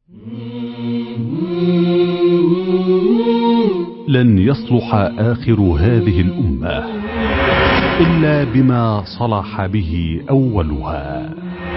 لن يصلح آخر هذه الأمة إلا بما صلح به أولها.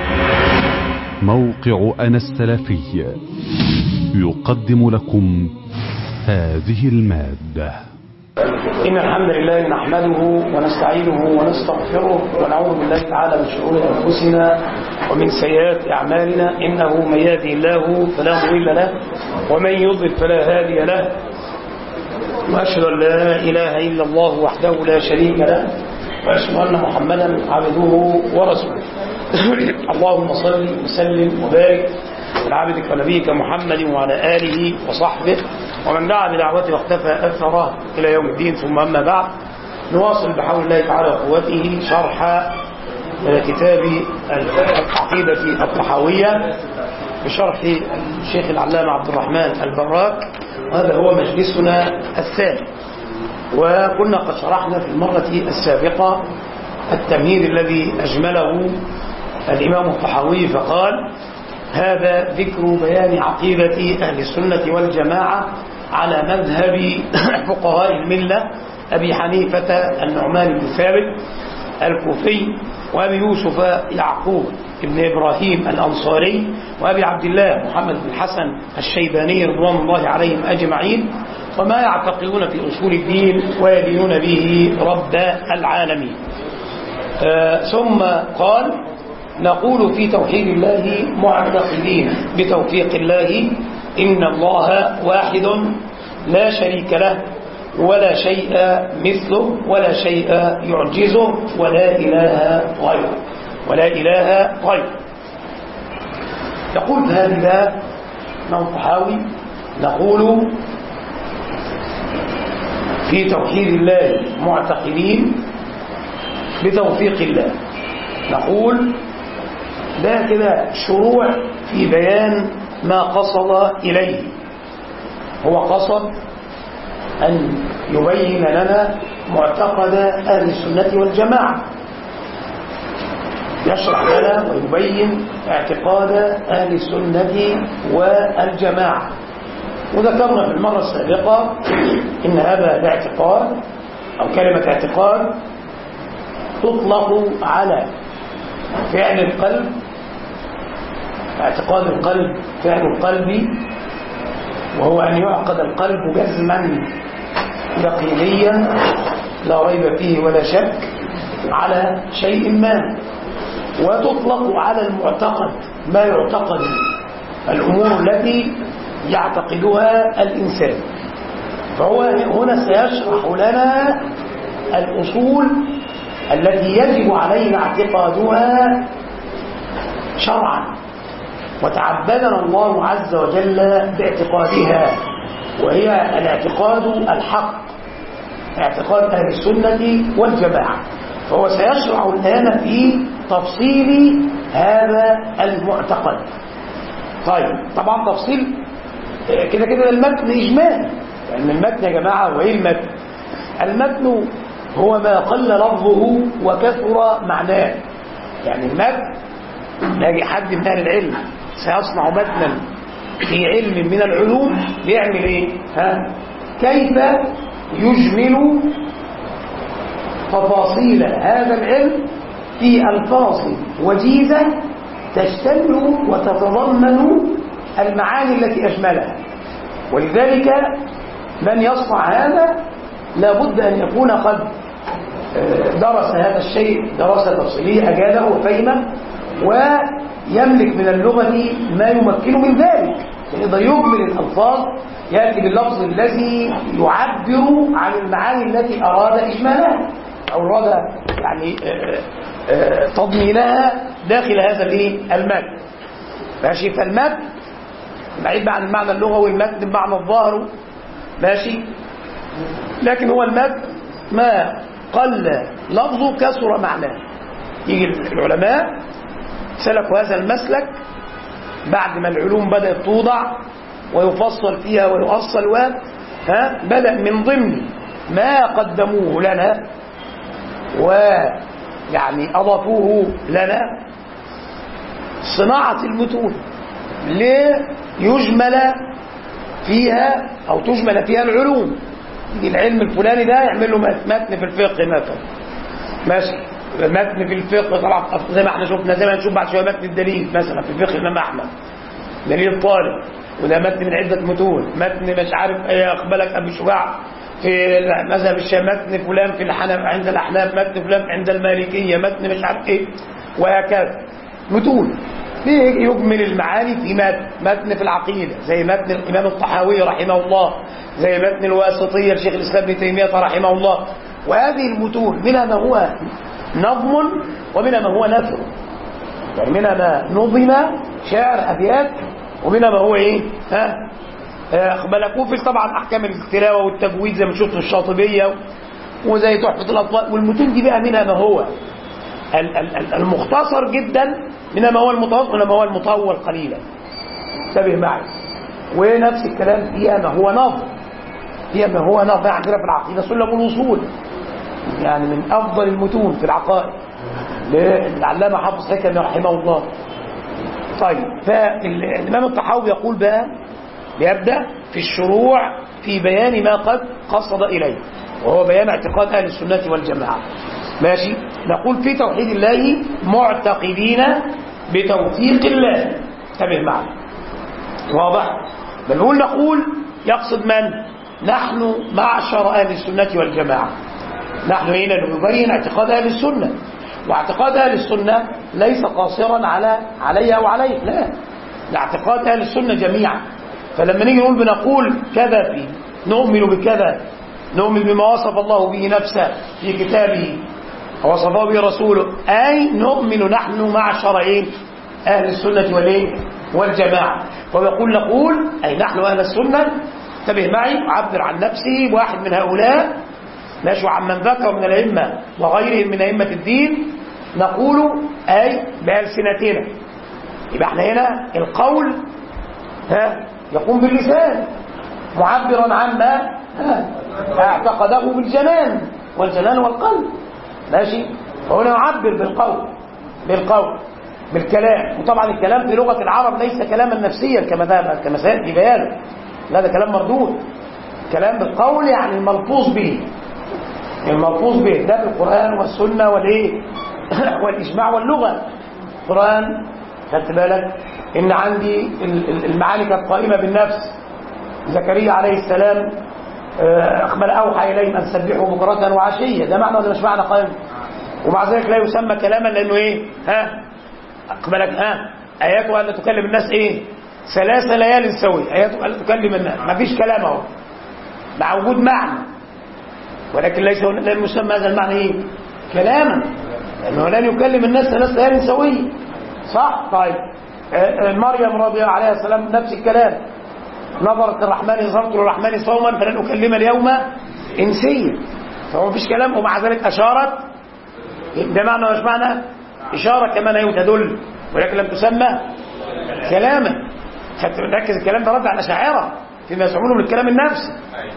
موقع أنا السلفي يقدم لكم هذه المادة. إن الحمد لله نحمده ونستعينه ونستغفره ونعوذ بالله تعالى من شرور أنفسنا ومن سيئات أعمالنا. إنه من يهده الله فلا مضل له ومن يضلل فلا هادي له، وأشهد أن لا إله إلا الله وحده لا شريك له، وأشهد أن محمدا عبده ورسوله. اللهم صل وسلم وبارك على عبدك ونبيك محمد وعلى آله وصحبه ومن دعا بدعوته واختفى أثره إلى يوم الدين. ثم أما بعد، نواصل بحول الله تعالى وقوته شرح كتاب العقيدة الطحاوية بشرح الشيخ العلامة عبد الرحمن البراك، وهذا هو مجلسنا الثاني. وكنا قد شرحنا في المرة السابقة التمهيد الذي أجمله الإمام الطحاوي، فقال: هذا ذكر بيان عقيدة أهل السنة والجماعة على مذهب فقهاء الملة أبي حنيفة النعمان بن ثابت الكوفي، وأبي يوسف يعقوب ابن إبراهيم الأنصاري، وأبي عبد الله محمد بن حسن الشيباني رضوان الله عليهم أجمعين، وما يعتقدون في أصول الدين ويدينون به رب العالمين. ثم قال: نقول في توحيد الله معتقدين بتوفيق الله إن الله واحد لا شريك له ولا شيء مثله ولا شيء يعجزه ولا إله غيره ولا إله غيره. يقول هذا الإمام الطحاوي: نقول في توحيد الله معتقدين بتوفيق الله. نقول ده كده شروع في بيان ما قصد إليه. هو قصد أن يبين لنا معتقد أهل السنة والجماعة، يشرح لنا ويبين اعتقاد أهل السنة والجماعة. وذكرنا في المرة السابقة إن هذا الاعتقاد أو كلمة اعتقاد تطلق على فعل القلب، اعتقاد القلب فعل القلب، وهو أن يعقد القلب جزما يقينيا لا ريب فيه ولا شك على شيء ما. وتطلق على المعتقد ما يعتقد، الأمور التي يعتقدها الإنسان. فهو هنا سيشرح لنا الأصول التي يجب علينا اعتقادها شرعا، وتعبدنا الله عز وجل باعتقادها، وهي الاعتقاد الحق، اعتقاد أهل السنة والجماعة. فهو سيشرع الآن في تفصيل هذا المعتقد. طيب، طبعا تفصيل كده كده المتن إجمالي، لأن المتن يا جماعة وإيه المتن؟ المتن هو ما قل لفظه وكثر معناه. يعني المتن لاجي حد من أهل العلم سيصنع متنا في علم من العلوم بيعمل ايه؟ كيف يجمل تفاصيل هذا العلم في ألفاظ وجيزة تشتمل وتتضمن المعاني التي أجملها. ولذلك من يصنع هذا لابد أن يكون قد درس هذا الشيء دراسة تفصيلية أجاده وفهمه، ويملك من اللغة ما يمكنه من ذلك، يقدر يجمل الألفاظ، يأتي باللفظ الذي يعبر عن المعاني التي أراد إجمالها أو أراد يعني تضمينها داخل هذا المتن. ماشي؟ فالمتن بعيد عن المعنى اللغوي، المتن بمعنى الظاهر، ماشي، لكن هو المتن ما قل لفظه كثر معناه. يجي العلماء سلكوا هذا المسلك بعد ما العلوم بدأت توضع ويفصل فيها ويؤصل، بدأ من ضمن ما قدموه لنا ويعني أضافوه لنا صناعة المتون. ليجمل فيها أو تجمل فيها العلوم. العلم الفلاني ده يعمل له متن في الفقه مثلا، ماشي، متن في الفقه طبعا زي ما احنا شفنا، زي ما هنشوف بعد شويه متن الدليل مثلا في الفقه الإمام أحمد، دليل الطالب، وده متن من عدة متون، متن مش عارف ايه اقبلك ابي شجاع في مذهب الشام، متن فلان في الحنف عند الاحناف، متن فلان عند المالكيه، متن مش عارف ايه، وهكذا متون يجمل المعاني في متن في العقيده زي متن الامام الطحاوي رحمه الله، زي متن الواسطيه لشيخ الاسلام ابن تيميه رحمه الله. وهذه المتون منها ما هو نظم ومنها ما هو نثر، يعني منها ما نظم شعر ابيات ومنها ما هو ايه اخبلكوا في طبعا احكام التلاوه والتجويد زي ما شفت الشاطبيه وزي تحفه الاطفال. والمتون دي بقى منها ما هو المختصر جدا، منها ما هو المتوسط، منها ما هو المطول قليلا، انتبه معي. ونفس الكلام فيها ما هو نظم، فيها ما هو نظم عندنا في العقيده سلم الوصول، يعني من افضل المتون في العقائد للعلامه حافظ حكمي رحمه الله. طيب، فالإمام الطحاوي يقول بقى بيبدأ في الشروع في بيان ما قد قصد إليه، وهو بيان اعتقاد أهل السنة والجماعة. ماشي، نقول في توحيد الله معتقدين بتوثيق الله، انتبه معنا، واضح؟ نقول يقصد من؟ نحن معشر أهل السنة والجماعة، نحن هنا نبين اعتقاد أهل السنة، واعتقاد أهل السنة ليس قاصرا علي أو عليك، لا، اعتقاد أهل السنة جميعا. فلما نيجي بنقول كذا فيه، نؤمن بكذا، نؤمن بما وصف الله به نفسه في كتابه ووصفه به رسوله، أي نؤمن نحن معشر أهل السنة والجماعة. نقول أي نحن أهل السنة، انتبه معي، عبر عن نفسي واحد من هؤلاء، نشو عن من ذكر من الأئمة وغيرهم من أئمة الدين، نقول أي بألسنتنا. يبقى احنا هنا القول يقوم باللسان معبرا عما اعتقده بالجنان، والجنان والقلب، ماشي. فهنا نعبر بالكلام. وطبعا الكلام في لغة العرب ليس كلاما نفسيا كما سيأتي بيانه، لا، ده كلام مردود. كلام بالقول يعني الملفوظ به، ده بالقرآن والسنة والإجماع واللغة. القرآن خدت بالك إن عندي المعاني كانت قائمة بالنفس، زكريا عليه السلام أوحى إليهم أن سبحوا بكرة وعشية، ده معنى ولا مش معنى قائم؟ ومع ذلك لا يسمى كلاما لأنه آياته أن تكلم الناس 3 ليال سوي، آياته أن تكلم الناس، ما فيش كلام اهو مع وجود معنى، ولكن لا يسمى هذا المعنى كلاما، لأنه لن يكلم الناس 3 ليال سوية، صح؟ طيب، مريم رضي الله عليها السلام نفس الكلام، نظرت للرحمن صوما فلن أكلم اليوم إنسيا، فهو مفيش كلام، ومع ذلك أشارت، ده معنى ومش معنى؟ إشارة كمان تدل، ولكن لم تسمى كلاما. ركز، الكلام ده رد على الأشاعرة فيما يزعمونه من الكلام النفسي.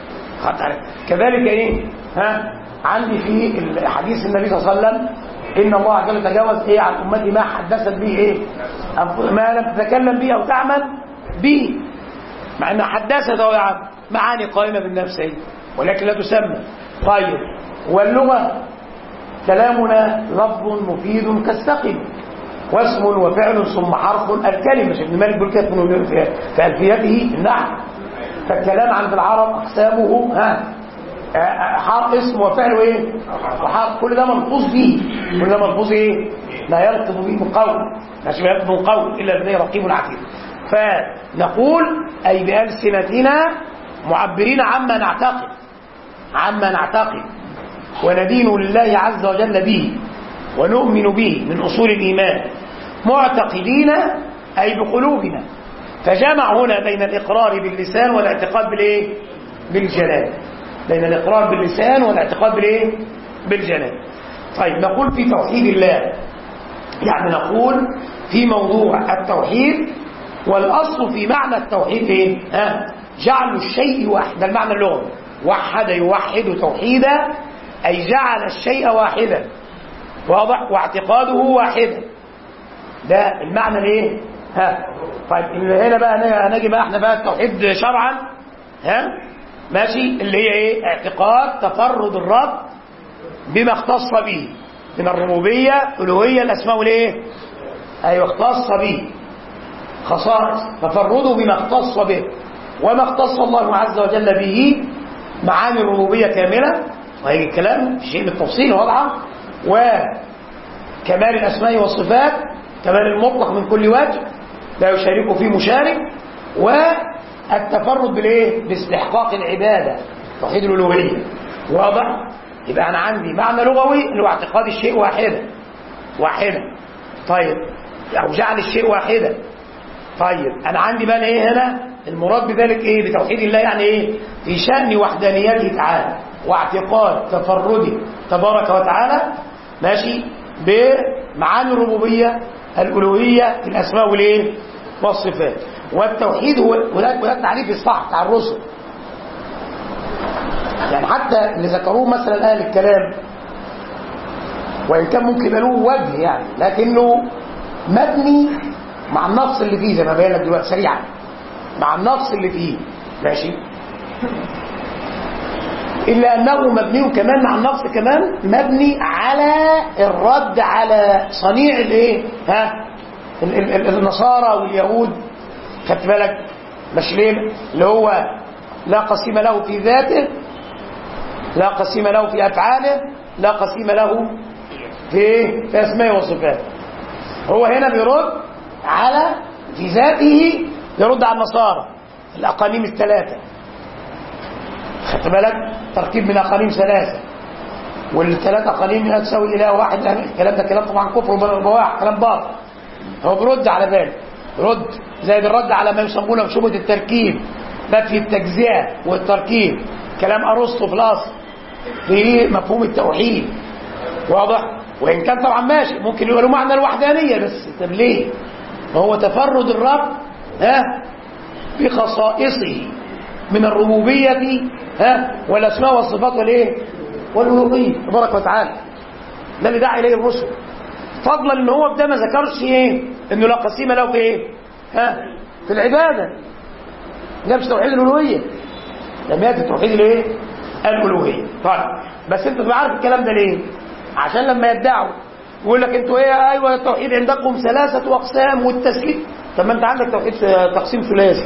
كذلك عندي في حديث النبي صلى الله عليه وسلم إن الله عز وجل تجاوز عن أمتي ما حدثت به ما لم تتكلم به أو تعمل به، مع أنها حدثت معاني قائمة بالنفس ولكن لا تسمى. طيب، واللغة كلامنا لفظ مفيد كالسقم، واسم وفعل ثم حرف الكلمة. ابن مالك بيقول كده في ألفيته النحو، فالكلام عند العرب أقسامه اسم وفعل وحرف، كل ده ملفوظ به، كل ده ملفوظ لا يلفظ به من قول، ماشي، يلفظ من قول إلا لديه رقيب عتيد. فنقول أي بألسنتنا معبرين عما نعتقد وندين لله عز وجل به ونؤمن به من أصول الإيمان، معتقدين أي بقلوبنا. فجمع هنا بين الإقرار باللسان والاعتقاد بالجنان، بين الإقرار باللسان والاعتقاد بالجنان. طيب، نقول في توحيد الله، يعني نقول في موضوع التوحيد، والأصل في معنى التوحيد جعل الشيء واحد، ده المعنى اللغوي، وحد يوحد توحيدا أي جعل الشيء واحدا، واضح، واعتقاده واحدا، ده المعنى طيب هنا بقى هنجي بقى احنا بقى التوحيد شرعا. ماشي، اللي هي ايه؟ اعتقاد تفرد الرب بما اختص به من الربوبيه، الالوهيه، الاسماء والايه؟ ايوه، اختص به خصائص، تفرده بما اختص به، وما اختص الله عز وجل به معاني الربوبيه كامله، وهي الكلام في شيء بالتفصيل واضحه، وكمال الاسماء والصفات، كمال المطلق من كل وجه لا يشارك فيه مشارك، والتفرد بالايه؟ باستحقاق العباده، توحيد الالوهيه. واضح؟ يبقى انا عندي معنى لغوي اللي هو اعتقاد الشيء واحدا. طيب، او جعل الشيء واحدا. طيب انا عندي بقى ايه هنا؟ المراد بذلك ايه؟ بتوحيد الله يعني ايه؟ في شأن وحدانيته تعالى واعتقاد تفرده تبارك وتعالى، ماشي، بمعاني الربوبيه، الالوهيه، الاسماء والايه؟ والصفات. والتوحيد هو وده التعريف الصح بتاع الرسل، يعني حتى اللي ذكروه مثلا اهل الكلام، وان كان ممكن يبقى له وجه يعني، لكنه مبني مع النص اللي فيه زي ما بين لك دلوقتي سريعا، مع النص اللي فيه، ماشي، الا انه مبني كمان مع النص كمان مبني على الرد على صنيع الايه؟ النصارى واليهود. خدت بالك؟ مش ليه؟ اللي هو لا قسيم له في ذاته، لا قسيم له في افعاله، لا قسيم له في اسمائه وصفاته. هو هنا بيرد على في ذاته، يرد على النصارى الاقانيم الثلاثه. خدت بالك؟ تركيب من اقانيم ثلاثه، والثلاث اقانيم لا تساوي اله واحد. يعني الكلام ده كلام طبعا كفر وبواح، كلام باطل. هو بيرد على ذلك، رد زي بالرد على ما يسمونه بشبهه التركيب، نفي التجزئه والتركيب، كلام ارسطو في الاصل في مفهوم التوحيد. واضح؟ وان كان طبعا ماشي ممكن يبقى له معنى الوحدانيه، بس طب ليه؟ ما هو تفرد الرب بخصائصه من الربوبيه والاسماء والصفات والايه؟ والالوهيه تبارك وتعالى. ده اللي دعا اليه الرسل، فضلا ان هو بده ما ذكرش ايه؟ انه لا قسيم له في ايه؟ في العباده. ده مش توحيد الالوهيه، لم ياتي توحيد الايه؟ الالوهيه. طيب بس انت تبقى عارف الكلام ده ليه؟ عشان لما يدعوا يقول لك انتوا ايه؟ ايوه التوحيد عندكم ثلاثه اقسام والتسليم. طب ما انت عندك توحيد تقسيم ثلاثي،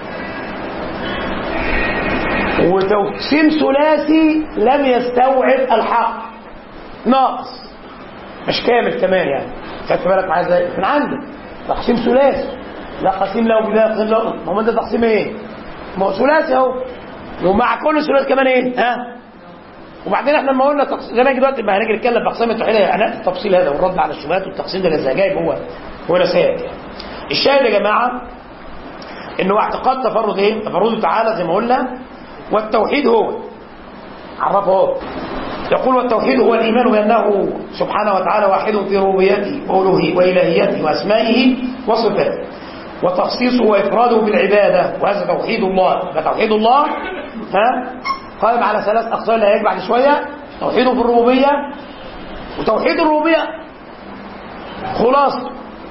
وتقسيم ثلاثي لم يستوعب الحق، ناقص مش كامل كمان. يعني خدت بالك معايا ازاي؟ من عندك تقسيم ثلاثي، لا قسيم له بلا قسيم له، ما هو ده تقسيم ايه؟ ما هو ثلاثي اهو، ومع كل ثلاثي كمان ايه؟ وبعدين احنا لما قلنا زي ما دلوقتي ما هنيجي نتكلم في اقسام التوحيد هنأتي التفصيل هذا والرد على الشبهات والتقسيم ده اللي جايب هو نسيت. الشاهد يا جماعه انه اعتقاد تفرد ايه؟ تفرده تعالى زي ما قلنا. والتوحيد هو عرفه هو يقول والتوحيد هو الايمان بانه سبحانه وتعالى واحد في ربوبيته والهيته واسمائه وصفاته، وتخصيصه وافراده بالعباده، وهذا توحيد الله. فتوحيد الله قائم على ثلاث اقسام اللي هيجي بعد شويه. توحيده في الربوبيه، وتوحيد الربوبيه خلاصه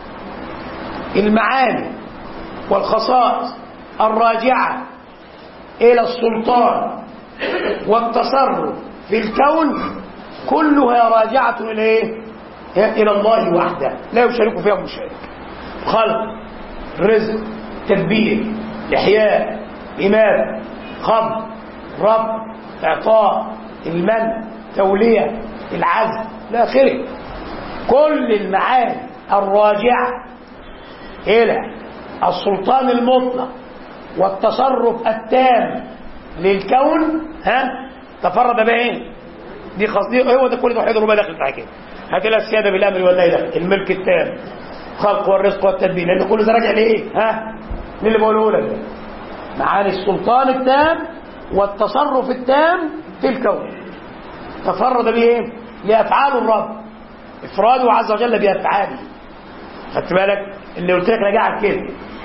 المعاني والخصائص الراجعه الى السلطان والتصرف في الكون كلها راجعه الى ايه؟ الى الله وحده لا يشارك فيها مشارك. خلق، رزق، تدبير، احياء، اماته، خبر، رب، اعطاء، المنع، توليه، العزل الى اخره. كل المعاني الراجعه الى السلطان المطلق والتصرف التام للكون تفرد بايه؟ دي خاصيه. هو ده كل توحيد الربوبيه داخل في كده. هات لها السياده بالامر والنهي، ده الملك التام، الخلق والرزق والتدبير، لان كل ده راجع لايه؟ مين اللي بقوله لك؟ معاني السلطان التام والتصرف التام في الكون. تفرد بايه؟ لافعال الرب، افراده عز وجل بافعاله. خدت بالك؟ اللي قلت لك راجعك كده.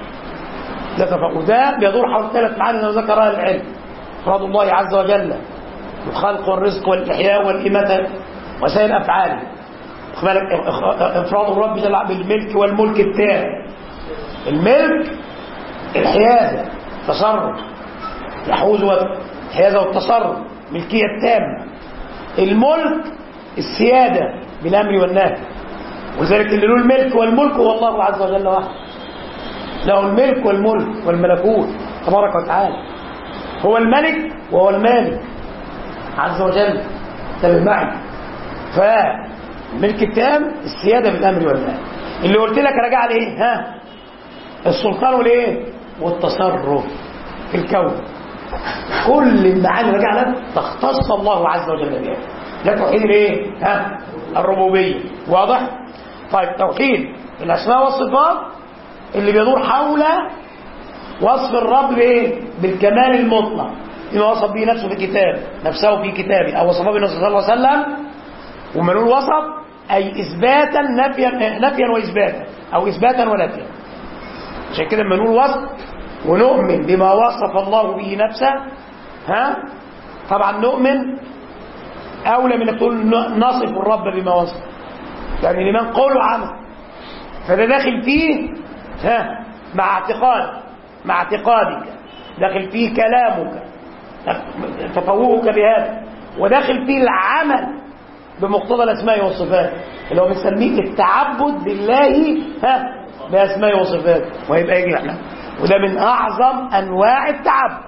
وده بيدور حول ثلاث معاني اللي ذكرها العلم: افراد الله عز وجل، الخلق والرزق والاحياء والاماته وسائر افعاله. خد بالك؟ افراد الرب بالملك والملك التام، الملك الحيازة، تصرف، يحوز الحيازة والتصرف، ملكية التامة. الملك السيادة بالأمر والنهي، وذلك اللي له الملك والملك هو الله عز وجل وحده، له الملك والملك والملكوت تبارك وتعالى، هو الملك وهو المالك عز وجل. انتبه معي. فالملك التام السيادة بالأمر والنهي، اللي قلت لك راجع ليه؟ ها، السلطان والايه؟ والتصرف في الكون. كل المعاني راجع لك تختص الله عز وجل بها. لا توحيد الايه؟ ها، الربوبيه. واضح؟ طيب توحيد الاسماء والصفات اللي بيدور حول وصف الرب بايه؟ بالكمال المطلق بما وصف به نفسه في كتاب نفسه في كتابه، او وصفه بالنبي صلى الله عليه وسلم. وما نقول وصف اي اثباتا نفيا واثباتا، او اثباتا ونفيا. عشان كده لما نقول وصف ونؤمن بما وصف الله به نفسه، ها، طبعا نؤمن اولى من تقول نصف الرب بما وصف، يعني الايمان قول وعمل، فده داخل فيه ها مع اعتقادك، داخل فيه كلامك تفوهك بهذا، وداخل فيه العمل بمقتضى الاسماء والصفات اللي هو بنسميه التعبد بالله ها باسماء وصفات. ويبقى يجي احنا، وده من اعظم انواع التعبد،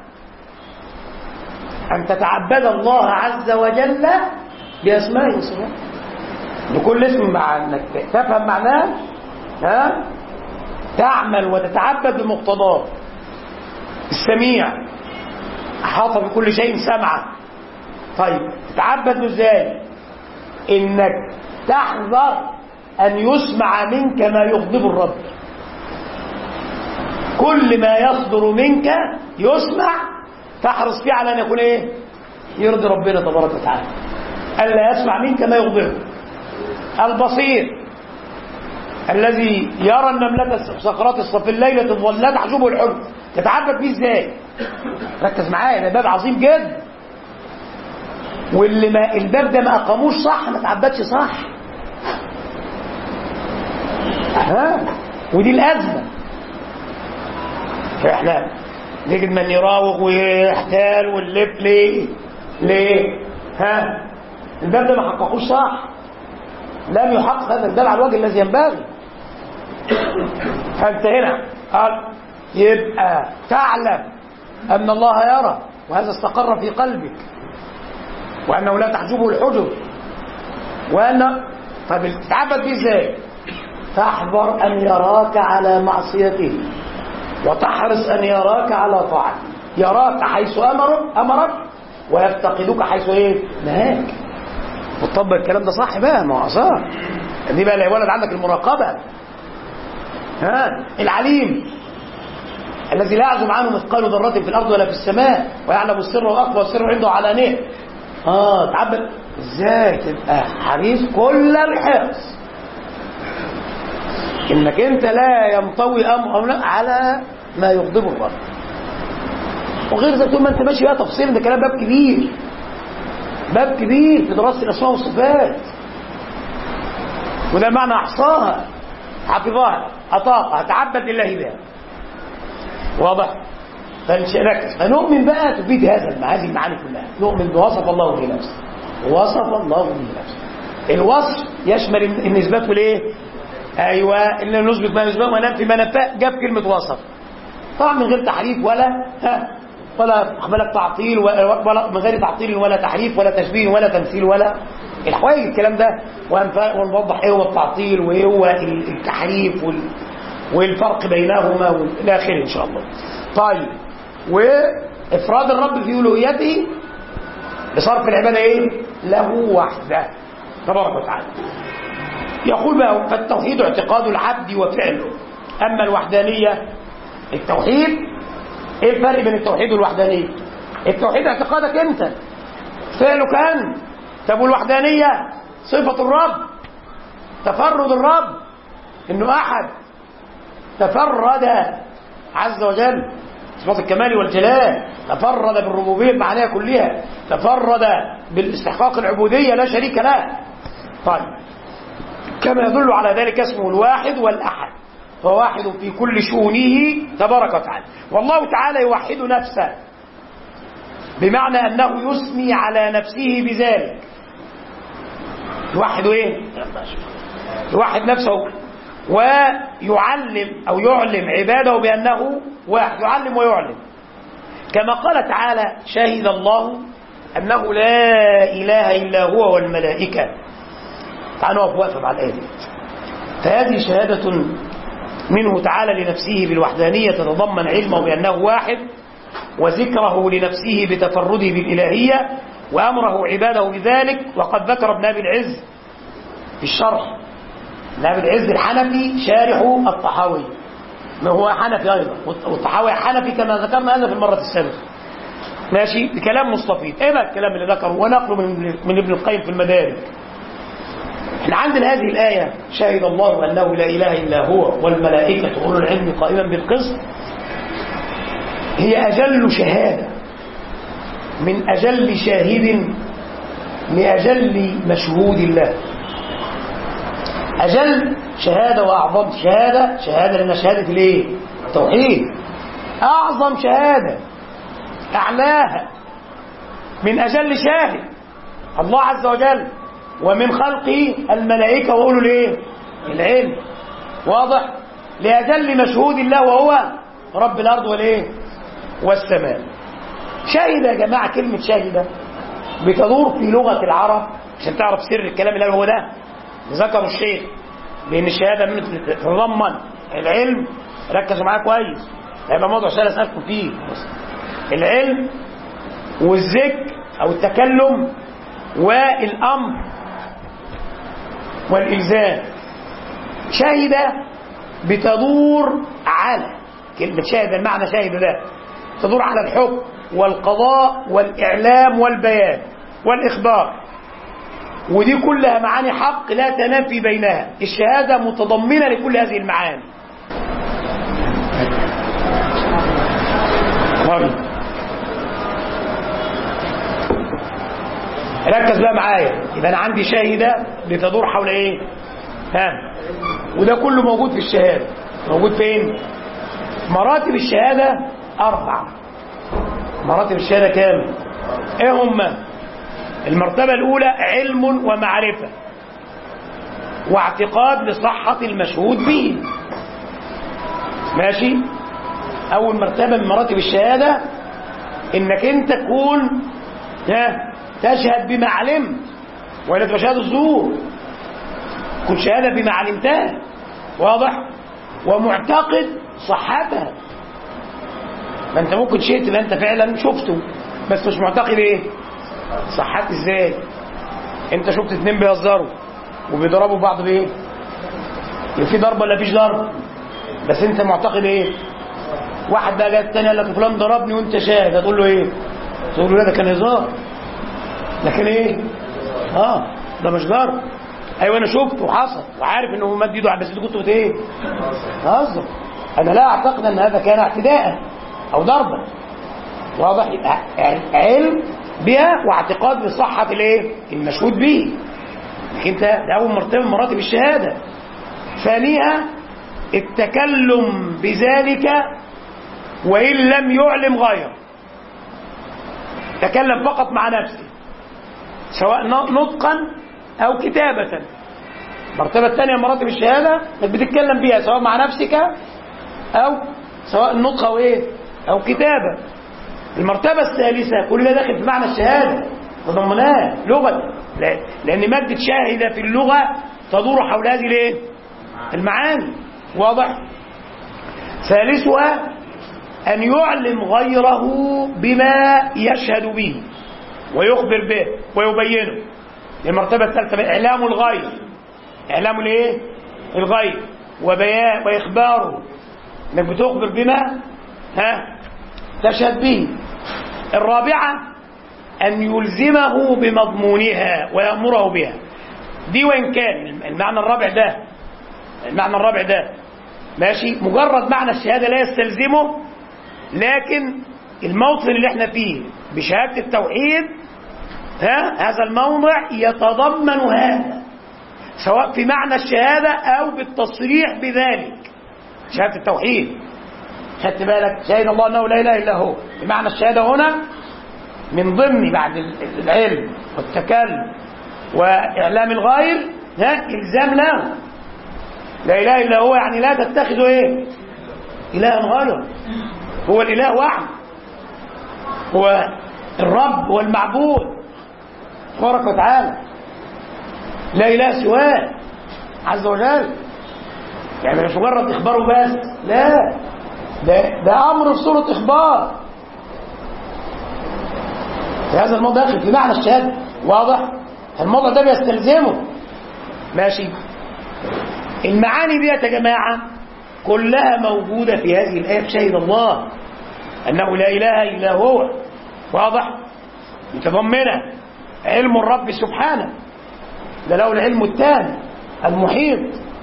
ان تتعبد الله عز وجل باسماء وصفات، لكل اسم مع انك تفهم معناه، ها، تعمل وتتعبد بمقتضاه. السميع احاط بكل شيء سمعا. طيب تتعبد ازاي؟ انك تحذر ان يسمع منك ما يغضب الرب. كل ما يصدر منك يسمع، تحرص فيه على ان يكون ايه؟ يرضي ربنا تبارك وتعالى، الا يسمع منك ما يغضبه. البصير الذي يرى النملة في سقرات الصف الليلة الظلات تحجبه الحب، تتعبد فيه ازاي؟ ركز معايا، ده باب عظيم جدا، واللي ما الباب ده ما اقاموش صح ما تعبدش صح. ها، ودي الازمه. فاحنا نجد من يراوغ ويحتال واللف ليه؟ ها، الباب ده ما حققوش صح، لم يحقق هذا الباب على الوجه الذي ينبغي. فانت هنا قال يبقى تعلم ان الله يرى، وهذا استقر في قلبك، وانه لا تحجبه الحجب، وان طب تتعبد فيه ازاي؟ تحذر ان يراك على معصيته، وتحرص ان يراك على طاعته. يراك حيث امرك ويفتقدك حيث ايه؟ نهاك. وتطبق الكلام ده صح بقى، ما هو صار دي بقى يا ولد عندك المراقبه. ها، العليم الذي لا يعزم عنه مثقال ذره في الارض ولا في السماء، ويعلم السر واخفى، والسر عنده علانيه. تعبد ازاي؟ تبقى حريص كل الحرص انك انت لا ينطوي امرك على ما يغضب الرب. وغير ذلك طول ما انت ماشي بقى تفصيل، ده كلام باب كبير، باب كبير في دراسه الاسماء والصفات، وده معنى احصاها حفظها اطاقها تعبد لله بها. واضح؟ فنركز، فنؤمن بقى تفيد هذه المعاني كلها. نؤمن بوصف الله به نفسه، وصف الله به نفسه. الوصف يشمل النسبات والايه؟ ايوه، اللي نثبت ما نثبت وننفي ما نفى، جاب كلمه وصف طبعا من غير تحريف ولا تعطيل، ولا من غير تعطيل ولا تحريف ولا تشبيه ولا تمثيل ولا الحوايج الكلام ده، ونوضح ايه هو التعطيل وايه هو التحريف والفرق بينهما والى اخره ان شاء الله. طيب، وافراد الرب في الوهيته بصرف العباده ايه؟ له وحده تبارك وتعالى. يقول بقى فالتوحيد اعتقاد العبد وفعله. اما الوحدانيه، التوحيد ايه الفرق بين التوحيد والوحدانيه؟ التوحيد اعتقادك انت، فعلك انت. طب والوحدانيه صفه الرب، تفرد الرب، انه احد، تفرد عز وجل، صفات الكمال والجلال، تفرد بالربوبيه بمعناها كلها، تفرد بالاستحقاق العبوديه لا شريك له. طيب، كما يدل على ذلك اسمه الواحد والاحد، فهو واحد في كل شؤونه تبارك وتعالى. والله تعالى يوحد نفسه بمعنى أنه يثني على نفسه بذلك. يوحد إيه؟ يوحد نفسه ويعلم أو يعلم عباده بأنه واحد، يعلم ويعلم، كما قال تعالى: شهد الله أنه لا إله إلا هو والملائكة. تعالوا نقف وقفة مع الآية. فهذه شهادة منه تعالى لنفسه بالوحدانية تتضمن علمه بأنه واحد، وذكره لنفسه بتفرده بالإلهية، وأمره عباده بذلك. وقد ذكر ابن أبي العز في الشرح، ابن أبي العز الحنفي شارح الطحاوي، ما هو حنفي أيضا، والطحاوي حنفي كما ذكرنا هذا في المرة السابقة، ماشي، بكلام مستفيض. إيه بقى الكلام اللي ذكره ونقله من ابن القيم في المدارج؟ احنا عندنا هذه الآية: شهد الله أنه لا إله إلا هو والملائكة أولو العلم قائما بالقسط، هي أجل شهادة من أجل شاهد لأجل مشهود الله. أجل شهادة وأعظم شهادة لأن شهادة الإيه؟ التوحيد. أعظم شهادة أعلاها من أجل شاهد الله عز وجل، ومن خلقه الملائكة وأولو الإيه؟ العلم. واضح؟ لأجل مشهود الله وهو رب الأرض والإيه؟ والسماء. شاهد يا جماعة، كلمة شاهدة بتدور في لغة العرب عشان تعرف سر الكلام اللي هو ده ذكر الشيخ، لأن الشهادة تتضمن العلم. ركزوا معايا كويس، هيبقى موضوع سهل أسألكم فيه. العلم والذكر أو التكلم والأمر والإلزام. شاهدة بتدور على كلمة شاهدة، المعنى شاهدة ده تدور على الحكم والقضاء والإعلام والبيان والإخبار، ودي كلها معاني حق لا تنافي بينها. الشهادة متضمنة لكل هذه المعاني. ركز بقى معايا. يبقى أنا عندي شاهدة بتدور حول إيه؟ وده كله موجود في الشهادة. موجود فين؟ مراتب الشهادة 4. مراتب الشهادة كام؟ إيه هما؟ المرتبة الأولى علم ومعرفة واعتقاد لصحة المشهود به. ماشي؟ أول مرتبة من مراتب الشهادة إنك أنت تكون تشهد بما علمت، ولا تبقى شهادة الزور، تكون شهادة بما علمتها. واضح؟ ومعتقد صحتها. ما أنت ممكن شئت اللي أنت فعلا شفته بس مش معتقد إيه؟ صحت إزاي؟ أنت شفت 2 بيهزروا وبيضربوا بعض بإيه؟ في ضرب ولا فيش ضرب؟ بس أنت معتقد إيه؟ واحد بقى جاء التاني قال لك فلان ضربني وأنت شاهد، هتقول له إيه؟ تقول له لا ده كان هزار، لكن إيه؟ ده مش ضرب. أيوة أنا شفت وحصل وعارف إنه مد إيده، بس أنت كنت إيه؟ هزر. أنا لا أعتقد أن هذا كان اعتداء أو ضربا. واضح؟ علم بها واعتقاد بصحة الايه؟ المشهود به. انت ده اول مرتبه من مراتب الشهاده. ثانيها التكلم بذلك وان لم يعلم غيره. تكلم فقط مع نفسه سواء نطقا او كتابه. المرتبه الثانيه من مراتب الشهاده انك بتتكلم بها سواء مع نفسك او سواء نطق او ايه او كتابه. المرتبة الثالثة كل ده داخل في معنى الشهادة تضمناه لغة، لأن مادة شاهدة في اللغة تدور حول هذه الايه؟ المعاني. واضح؟ ثالثها أن يعلم غيره بما يشهد به ويخبر به ويبينه. المرتبة الثالثة إعلام الغير. إعلام الايه؟ الغير وبيان وإخباره، إنك بتخبر بما تشهد به. الرابعة أن يلزمه بمضمونها ويأمره بها. دي وإن كان المعنى الرابع ده ماشي مجرد معنى الشهادة لا يستلزمه، لكن الموطن اللي احنا فيه بشهادة التوحيد هذا الموضع يتضمن هذا، سواء في معنى الشهادة أو بالتصريح بذلك. شهادة التوحيد. خدت بالك؟ شهد الله أنه لا إله إلا هو. بمعنى الشهادة هنا من ضمن بعد العلم والتكلم وإعلام الغير إلزام له. لا إله إلا هو يعني لا تتخذوا إيه؟ إلها غيره. هو الإله واحد، هو الرب والمعبود تبارك وتعالى، لا إله سواه عز وجل. يعني مش مجرد إخباره بس، لا، ده أمر في صورة إخبار. في هذا الموضوع داخل في معنى الشهادة، واضح؟ الموضوع ده بيستلزمه. ماشي. المعاني دي يا جماعة كلها موجودة في هذه الآية. شهد الله أنه لا إله إلا هو، واضح؟ متضمنة علم الرب سبحانه، ده له العلم التام المحيط.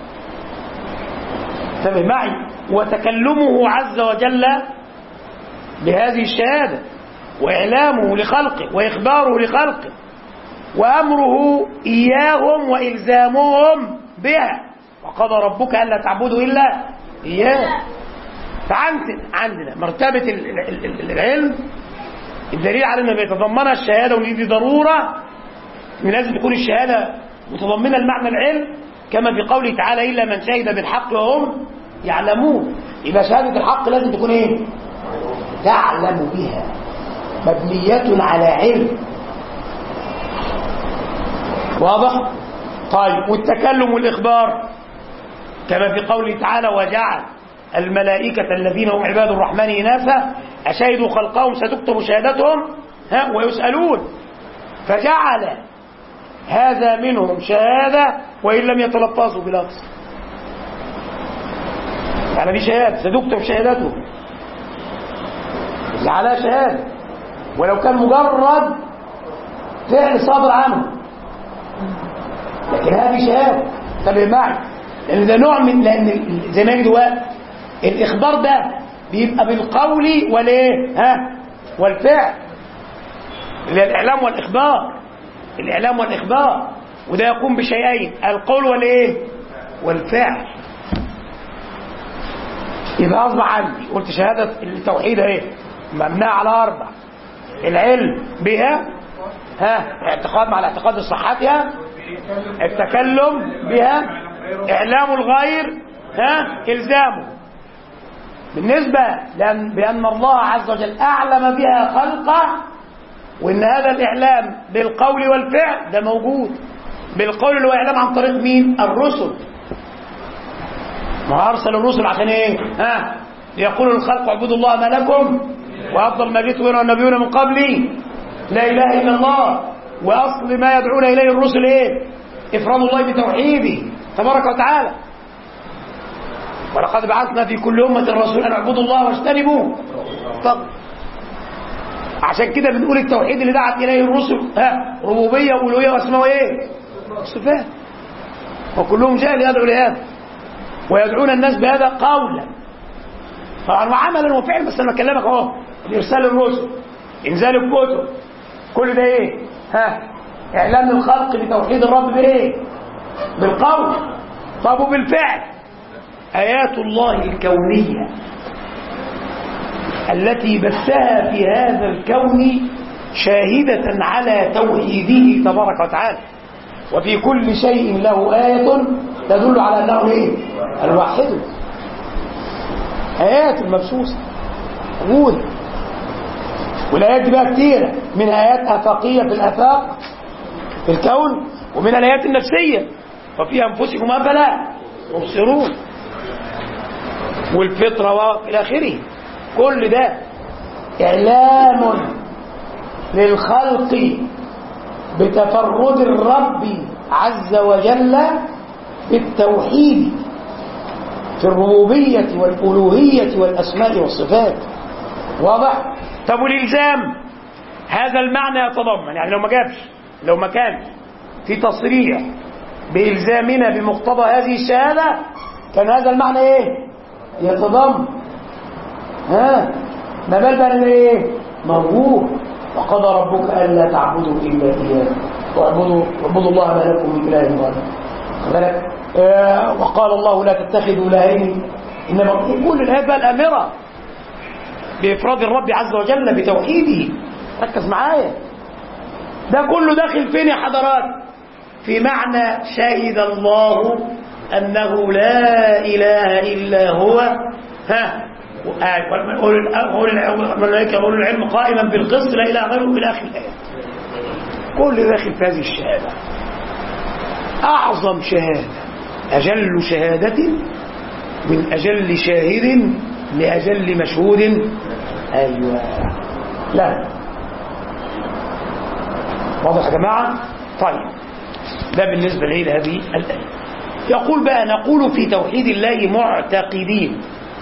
انتبه معي. وتكلمه عز وجل بهذه الشهادة وإعلامه لخلقه وإخباره لخلقه وأمره إياهم وإلزامهم بها. وقضى ربك ألا تعبدوا إلا إياه. فعندنا مرتبة العلم، الدليل على أنه بيتضمنها الشهادة، ودي ضرورة إن لازم تكون الشهادة متضمنة المعنى العلم، كما في قوله تعالى إلا من شهد بالحق وهم يعلمون. يبقى شهادة الحق لازم تكون إيه؟ تعلم بها، مبنية على علم. واضح؟ طيب، والتكلم والإخبار كما في قوله تعالى وجعل الملائكة الذين هم عباد الرحمن إناثا أشهدوا خلقهم ستكتب شهادتهم ويسألون. فجعل هذا منهم شهادة وإن لم يتلفظوا بلفظ، يعني دي شهادة ستكتب شهادتهم، جعلها شهادة ولو كان مجرد فعل صادر عنه، لكن هذه شهادة. انتبه معي، لأن ده نوع من، لأن زي ما يجي دلوقتي الإخبار ده بيبقى بالقول والإيه؟ والفعل، اللي الإعلام والإخبار. الإعلام والإخبار، وده يقوم بشيئين، القول والإيه؟ والفعل. إذا أصبح عندي قلت شهادة التوحيد إيه؟ مبناة على 4: العلم بها، اعتقاد مع الاعتقاد بصحتها، التكلم بها، إعلام الغير، إلزامه. بالنسبة بأن الله عز وجل أعلم بها خلقه، وإن هذا الإعلام بالقول والفعل ده موجود. بالقول اللي هو إعلام عن طريق مين؟ الرسل. ما أرسل الرسل عشان إيه؟ ليقولوا للخلق اعبدوا الله ما لكم وأفضل ما جئت به النبيون من قبلي لا إله إلا الله. وأصل ما يدعون إليه الرسل إيه؟ إفراد الله بتوحيده تبارك وتعالى. ولقد بعثنا في كل أمة رسولا أن اعبدوا الله واجتنبوه. طب عشان كده بنقول التوحيد اللي دعت إليه الرسل ربوبية وألوهية وأسماء وإيه؟ صفات. وكلهم جاء ليدعوا لهذا، ويدعون الناس بهذا قولا طبعا وعملا وفعلا. بس أنا بكلمك أهو إرسال الرسل، إنزال الكتب، كل ده إيه؟ إعلان الخلق بتوحيد الرب بإيه؟ بالقول. طب وبالفعل آيات الله الكونية التي بثها في هذا الكون شاهدة على توحيده تبارك وتعالى. وفي كل شيء له آية تدل على أنه إيه؟ الواحد. آيات المبثوثة موجودة، والآيات دي بقى كتيرة، من آيات آفاقية في الآفاق في الكون، ومن الآيات النفسية وفي أنفسكم أفلا تبصرون، والفطرة وإلى آخره. كل ده إعلام للخلق بتفرد الرب عز وجل بالتوحيد في الربوبية والألوهية والأسماء والصفات. واضح؟ طب والإلزام هذا المعنى يتضمن، يعني لو ما كانش في تصريح بإلزامنا بمقتضى هذه الشهادة كان هذا المعنى إيه؟ يتضمن. ما بال بقى إيه؟ موجود. وقضى ربك ألا تعبدوا إلا إياه واعبدوا الله ما لكم من إله غيره. وقال الله لا تتخذوا إلهين إنما كل الآيات بقى الآمرة بإفراد الرب عز وجل بتوحيده. ركز معايا، ده كله داخل فين يا حضرات؟ في معنى شهد الله أنه لا إله إلا هو الملائكة أولو العلم قائما بالقسط لا إله غيره إلى آخر الآيات. كل داخل في هذه الشهادة، أعظم شهادة، أجل شهادة من أجل شاهد لأجل مشهود. أيوة، لا واضح يا جماعة؟ طيب، ده بالنسبة لهذه الآية. يقول بقى نقول في توحيد الله معتقدين.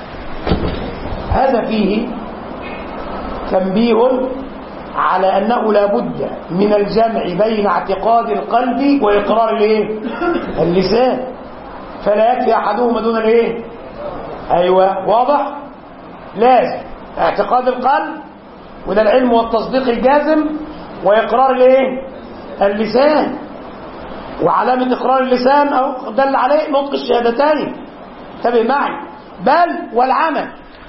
هذا فيه تنبيه على أنه لا بد من الجمع بين اعتقاد القلب وإقرار اللسان، فلا يكفي أحدهما دون أيوة، واضح؟ لازم اعتقاد القلب، وده العلم والتصديق الجازم، وإقرار اللسان. وعلامة إقرار اللسان أو دل عليه نطق الشهادتين. انتبه معي. بل والعمل،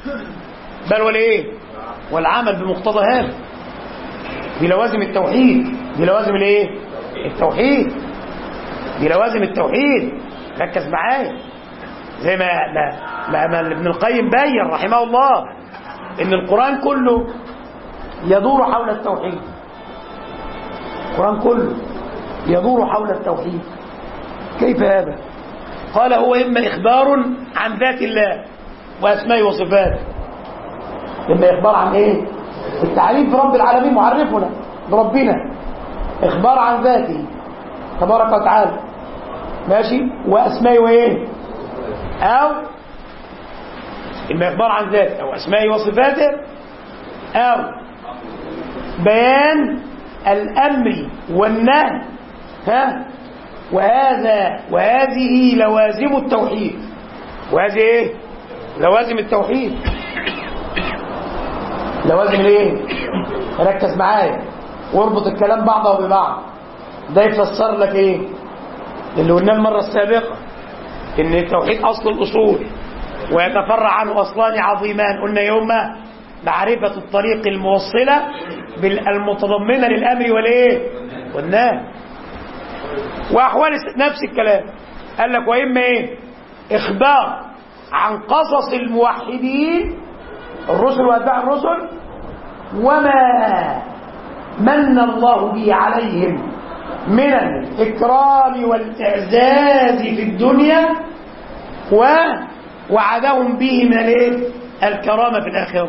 والعمل بمقتضى هذا، بلوازم التوحيد، بلوازم التوحيد، بلوازم التوحيد. ركز معايا، زي ما ابن القيم بين رحمه الله ان القرآن كله يدور حول التوحيد. القرآن كله يدور حول التوحيد. كيف هذا؟ قال هو إما إخبار عن ذات الله وأسمائه وصفاته، إما إخبار عن التعريف برب العالمين، معرفنا بربنا، إخبار عن ذاته تبارك وتعالى، ماشي، وأسمائه أو إما إخبار عن ذاته أو أسمائه وصفاته، أو بيان الأمر والنهي، وهذه لوازم التوحيد. وهذه لوازم التوحيد. لوازم ركز معايا واربط الكلام بعضه ببعض. ده يفسر لك اللي قلناه المرة السابقة، ان التوحيد اصل الاصول ويتفرع عنه اصلان عظيمان. قلنا يوم معرفة الطريق الموصلة المتضمنة للامر والنهي، واحوال نفس الكلام. قال لك واما اخبار عن قصص الموحدين الرسل واتباع الرسل، وما من الله به عليهم من الإكرام والإعزاز في الدنيا، ووعدهم به من الكرامة في الآخرة.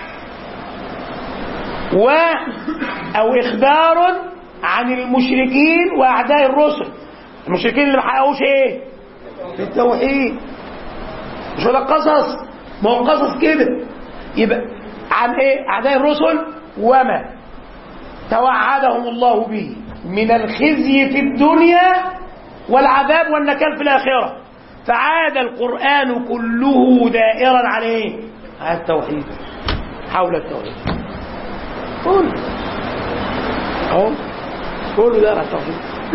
أو إخبار عن المشركين وأعداء الرسل، المشركين اللي ما حققوش في التوحيد. مش ولا قصص، ما هو قصص كده. يبقى عن أعداء الرسل وما توعدهم الله به من الخزي في الدنيا والعذاب والنكال في الآخرة. فعاد القرآن كله دائرا على على التوحيد، حول التوحيد. كله دائرة على التوحيد.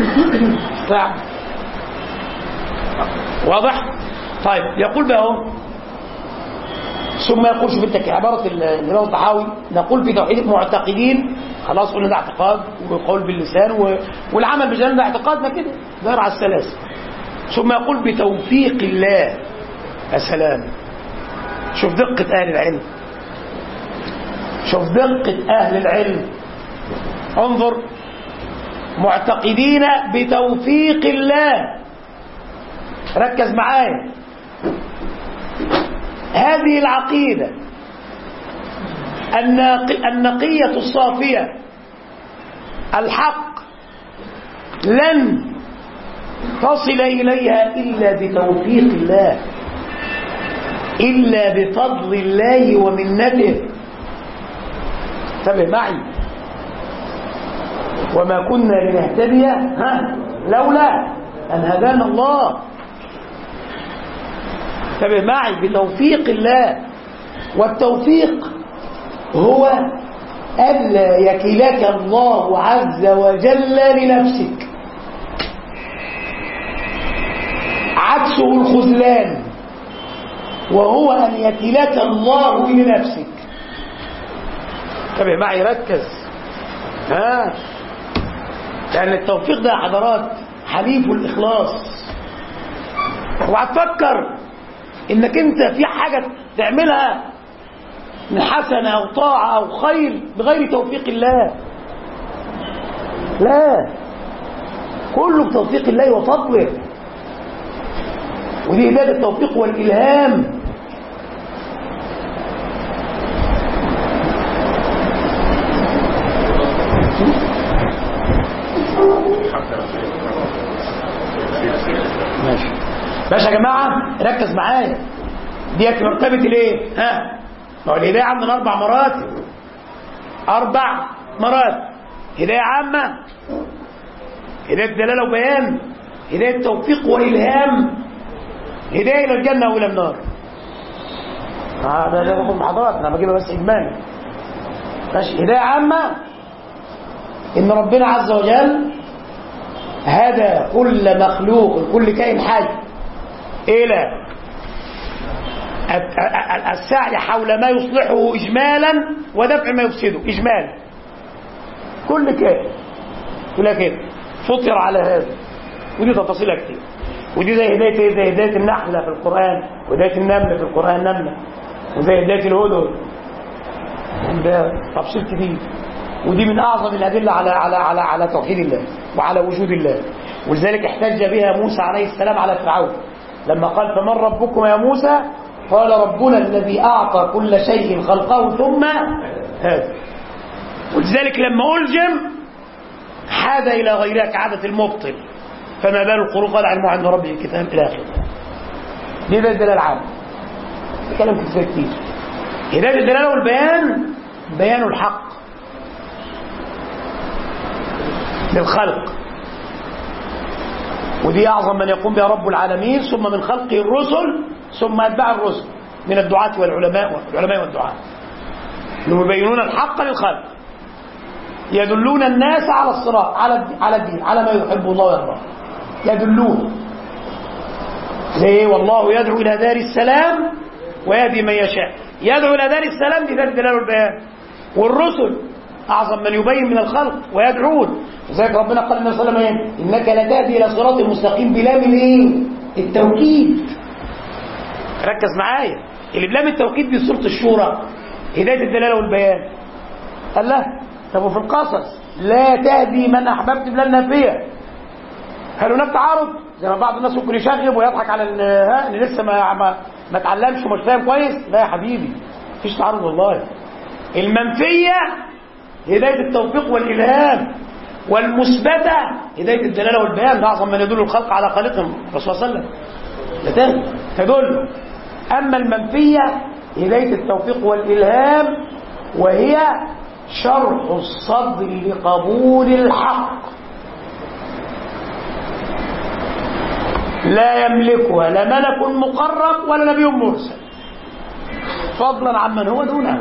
واضح؟ طيب، يقول بقى ثم يقول، شوف انت عبارة الإمام الطحاوي، نقول في توحيد معتقدين. خلاص قلنا ده اعتقاد والقول باللسان والعمل بالجنان، ده اعتقادنا كده داير على الثلاثة. ثم يقول بتوفيق الله. يا سلام، شوف دقة أهل العلم، شوف دقة أهل العلم. انظر، معتقدين بتوفيق الله. ركز معايا، هذه العقيدة النقية الصافية الحق لن تصل إليها إلا بتوفيق الله، إلا بفضل الله ومنته. انتبه معي، وما كنا لنهتدي لولا أن هدانا الله. انتبه معي، بتوفيق الله. والتوفيق هو ألا يكلك الله عز وجل لنفسك، عكسه الخذلان. وهو أن يكلك الله لنفسك. انتبه معي، ركز. لأن التوفيق ده يا حضرات حليف الإخلاص. وهتفكر إنك أنت في حاجة تعملها من حسنة أو طاعة أو خير بغير توفيق الله. لا، كله بتوفيق الله وفضله، ودي هداية التوفيق والإلهام. ماشي يا جماعة، ركز معايا. ديت مرتبة الايه؟ ما هو الهداية عندنا 4 مراتب. 4 مراتب: هداية عامة، هداية دلالة وبيان، هداية توفيق وإلهام، هداية إلى الجنة أو إلى النار. ده باخد محاضرات، أنا بجيبها بس إجمالي. ماشي. هداية عامة إن ربنا عز وجل هدى كل مخلوق، كل كائن حي إلى السعي حول ما يصلحه إجمالا ودفع ما يفسده إجمالا. كل كائن يقول لك كده فطر على هذا، ودي تفاصيلها كتير. ودي زي هداية ايه؟ زي هداية النحلة في القرآن، وهداية النملة في القرآن نملة، وزي هداية الهدهد. ده تفصيل كتير، ودي من أعظم الأدلة على توحيد الله وعلى وجود الله. ولذلك احتج بها موسى عليه السلام على فرعون لما قال: فمن ربكم يا موسى؟ قال: ربنا الذي أعطى كل شيء خلقه ثم هذا. ولذلك لما ألجم حاد إلى غيرها كعادة المبطل، فما بال القرون قال علمه عند ربه الكتاب إلى آخره. دي الدلالة العامة، كلام كتير. هداية الدلالة والبيان بيان الحق للخلق، ودي أعظم من يقوم بها رب العالمين، ثم من خلقه الرسل، ثم أتباع الرسل من الدعاة والعلماء والدعاة، يبينون الحق للخلق، يدلون الناس على الصراط، على الدين، على ما يحب الله ويرضاه، يدلون. زي والله يدعو إلى دار السلام ويهدي من يشاء. يدعو إلى دار السلام دي ذات الدلالة والبيان. والرسل أعظم من يبين من الخلق ويدعون. لذلك ربنا قال لنا صلى الله عليه وسلم: إنك لتهدي إلى صراط مستقيم بلام الايه؟ التوكيد. ركز معايا، اللي بلام التوكيد دي سورة الشورى، هداية الدلالة والبيان. قال له: طب وفي القصص لا تهدي من أحببت بلام نافية. هل هناك تعارض؟ زي ما بعض الناس ممكن يشغب ويضحك على اللي لسه ما اتعلمش ومش فاهم كويس. لا يا حبيبي، مفيش تعارض والله. المنفية هداية التوفيق والإلهام، والمثبتة هداية الدلالة والبيان. ده أعظم من يدل الخلق على خالقهم. الرسول صلى الله عليه وسلم تدل. أما المنفية هداية التوفيق والإلهام، وهي شرح الصدر لقبول الحق، لا يملكها لا ملك مقرب ولا نبي مرسل، فضلا عمن هو دونه.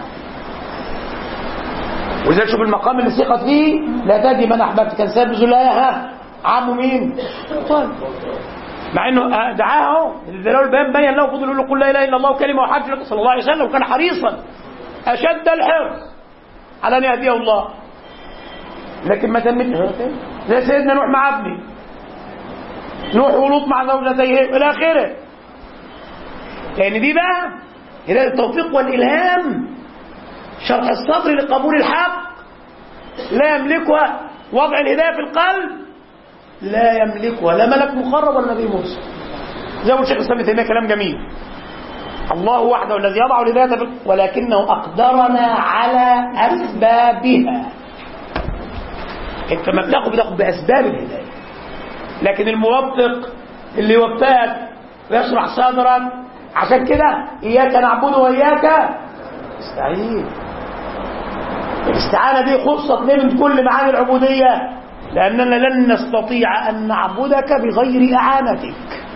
ولذلك شوف المقام اللي سيقت فيه: لا تهدي من احببت. كان سيد بزلايا عمه مين؟ طيب. مع انه دعاه الدلال والبيان، بين له فضل يقول له: قل لا اله الا الله وكلمه وحج لك صلى الله عليه وسلم، وكان حريصا اشد الحرص على ان يهديه الله. لكن ما تمتش زي سيدنا نوح مع ابنه، نوح ولوط مع زوجتيه الى اخره. لان دي بقى هدايه التوفيق والالهام، شرح الصدر لقبول الحق، لا يملكها. وضع الهدايه في القلب لا يملكها لا ملك مقرب ولا نبي مرسل. زي ما الشيخ الاسلام ابن تيميه، كلام جميل. الله وحده الذي يضع الهدايه ولكنه اقدرنا على اسبابها. انت ما بتاخد باسباب الهدايه، لكن الموفق اللي يوفقك ويشرح صدرك. عشان كده اياك نعبد واياك نستعين. الاستعانه دي خصت من كل معاني العبوديه، لاننا لن نستطيع ان نعبدك بغير اعانتك.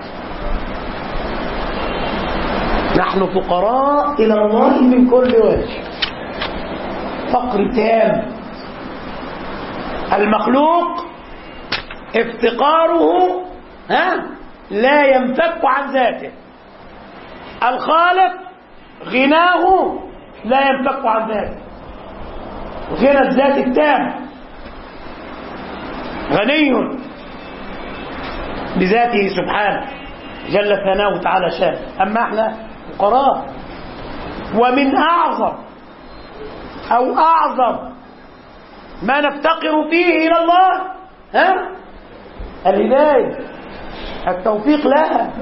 نحن فقراء الى الله من كل وجه، فقر تام. المخلوق افتقاره لا ينفك عن ذاته. الخالق غناه لا ينفك عن ذاته، غنى الذات التام، غني بذاته سبحانه جل ثناؤه وتعالى شانه. أما احنا فقراء. ومن أعظم أو أعظم ما نفتقر فيه إلى الله الهداية، التوفيق لها.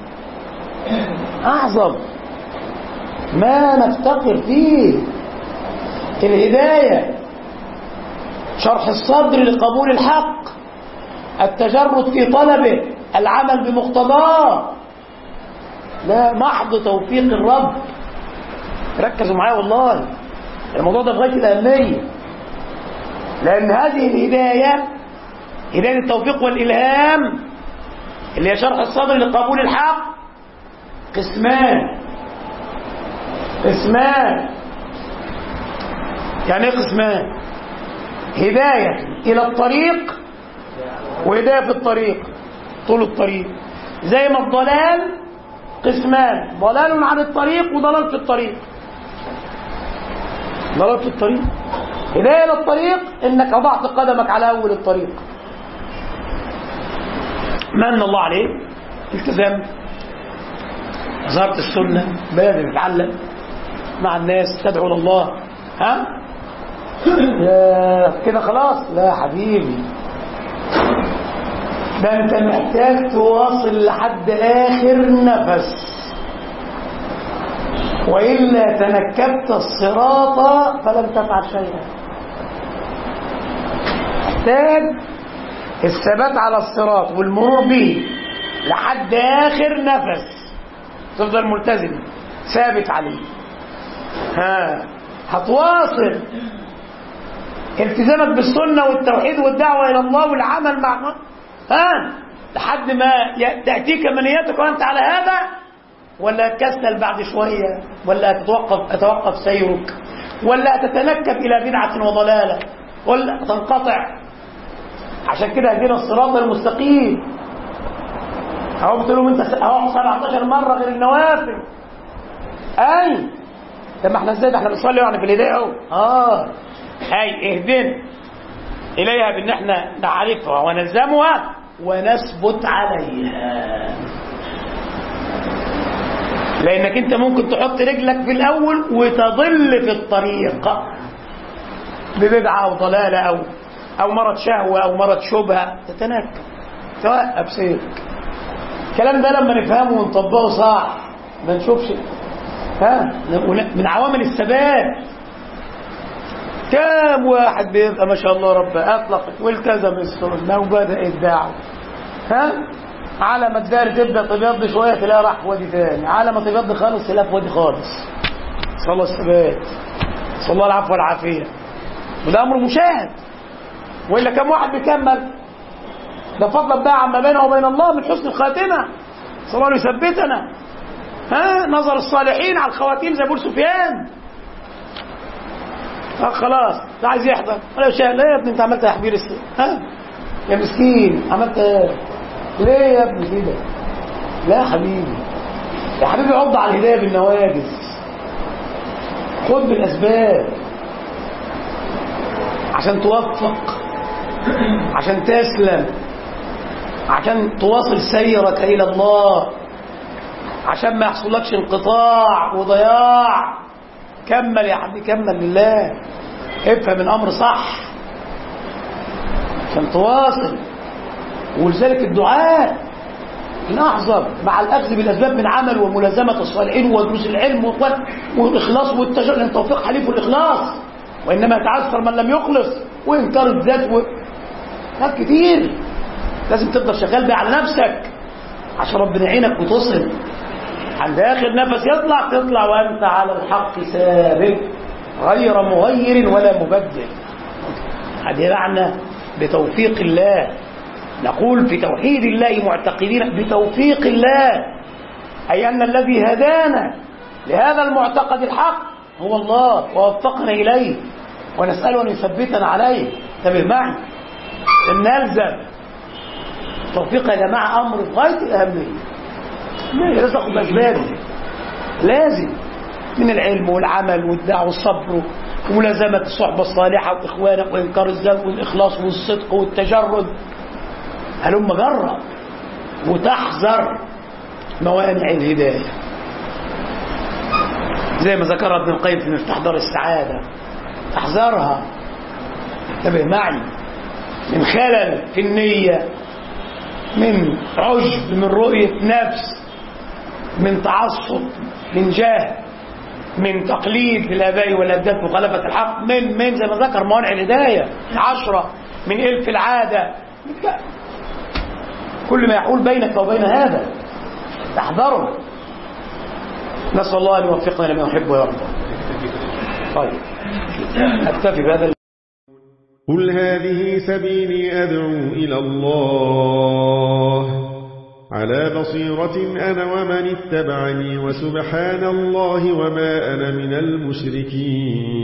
أعظم ما نفتقر فيه الهداية، شرح الصدر لقبول الحق، التجرد في طلبه، العمل بمقتضاه. لا، محض توفيق الرب. ركزوا معايا والله، الموضوع ده بغاية الأهمية، لأن هذه الهداية، هداية التوفيق والإلهام اللي هي شرح الصدر لقبول الحق، قسمان. يعني ايه قسمان؟ هداية إلى الطريق وهداية في الطريق طول الطريق. زي ما الضلال قسمان، ضلال عن الطريق وضلال في الطريق. ضلال في الطريق، هداية إلى الطريق إنك وضعت قدمك على أول الطريق، من الله عليك، التزمت، ظهرت السنة، بدأت تتعلم مع الناس، تدعو الله. كده خلاص؟ لا حبيبي، ده انت محتاج تواصل لحد آخر نفس، وإلا تنكبت الصراط فلن تفعل شيئا. محتاج الثبات على الصراط والمرور به لحد آخر نفس، تفضل ملتزم ثابت عليه. هتواصل التزامك بالسنة والتوحيد والدعوة إلى الله والعمل مع لحد ما تأتيك منيتك وأنت على هذا، ولا تكسل بعد شوية، ولا أتوقف سيرك، ولا تتنكب إلى بدعة وضلالة، ولا تنقطع. عشان كده هدينا الصراط المستقيم. أهو قلت لهم أنت 17 مرة غير النوافل. طب ما احنا ازاي ده احنا بنصلي يعني في الهداية اهو. اهدنا إليها بأن احنا نعرفها ونلزمها ونثبت عليها. لأنك أنت ممكن تحط رجلك في الأول وتضل في الطريق ببدعة أو ضلالة أو مرض شهوة أو مرض شبهة، تتنكب، توقف سيرك. الكلام ده لما نفهمه ونطبقه صح ما نشوفش من عوامل الثبات. كام واحد بيبقى ما شاء الله رب أطلق والتزم السنة وبدأ الدعوة، على ما تبدأ تبيض شوية تلاقي راح في وادي ثاني، على ما تبيض خالص تلاقي في وادي خالص. صلى الله الثبات، صلى الله العفو والعافية، وده أمر مشاهد. وإلا كم واحد بيكمل؟ ده فضلا بقى عما بينه وبين الله من حسن الخاتمة، صلى الله يثبتنا. نظر الصالحين على الخواتيم زي ابو سفيان. خلاص لا عايز يحضر ولا شيء. لا يا ابني انت عملت تحبير السن، يا مسكين عملت ليه يا ابني كده؟ لا يا حبيبي، يا حبيبي عض على الهدايه بالنواجذ، خد بالاسباب عشان توفق، عشان تسلم، عشان تواصل سيرك الى الله، عشان ما يحصلكش انقطاع وضياع. كمل يا حبيبي، كمل لله، افهم الامر صح عشان تواصل. ولذلك الدعاء الاعظم مع الاخذ بالاسباب من عمل وملازمه الصالحين ودروس العلم والاخلاص والتجرد، لان التوفيق حليف الاخلاص، وانما يتعثر من لم يخلص، وانكار الذات ناس كتير. لازم تفضل شغال بقى على نفسك عشان ربنا يعينك وتصل عند اخر نفس تطلع وانت على الحق ثابت غير مغير ولا مبدل. هذه معنى بتوفيق الله. نقول في توحيد الله معتقدين بتوفيق الله، أي أن الذي هدانا لهذا المعتقد الحق هو الله ووفقنا إليه، ونسأله أن يثبتنا عليه. انتبه معي أن نلزم توفيق يا جماعة أمر غاية الأهمية. لازم تاخد بأسبابه لازم من العلم والعمل والدعوة والصبر وملازمة الصحبة الصالحة وإخوانك وإنكار الذنب والإخلاص والصدق والتجرد. هلم جرب وتحذر موانع الهداية زي ما ذكر ابن القيم في مفتاح دار السعادة. تحذرها، انتبه معي، من خلل في النية، من عجب، من رؤية نفس، من تعصب، من جاه، من تقليد للآباء والأجداد مخالفة الحق، من زي ما ذكر موانع الهداية 10، من إلف العادة، كل ما يحول بينك وبين هذا تحذره. نسأل الله أن يوفقنا لما يحب ويرضى. طيب أكتفي بهذا. قل هذه سبيلي أدعو إلى الله على بصيرة أنا ومن اتبعني وسبحان الله وما أنا من المشركين.